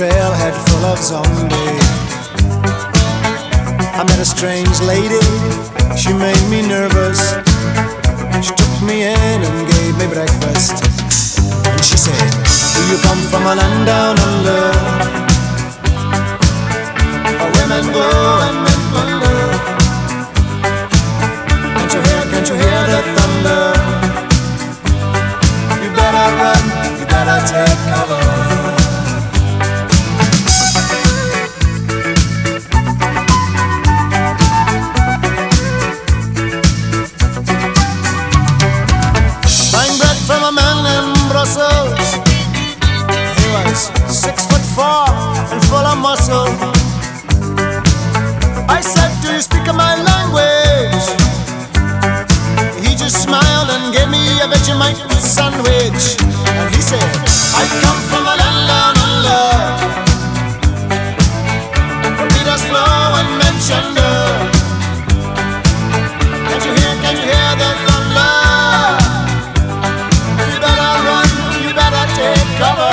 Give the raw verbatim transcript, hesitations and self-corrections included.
trailhead full of zombies. I met a strange lady, she made me nervous. She took me in and gave me breakfast. And she said, do you come from a land down under, where women glow and men plunder? Can't you hear, can't you hear the thunder? You better run, you better take cover. From a man in Brussels, he was six foot four and full of muscle. I said, do you speak my language? He just smiled and gave me a Vegemite sandwich. And he said, I come from a land down under, where Peter's flow and Menchender. Can't you hear, can't you hear the thunder? Take cover.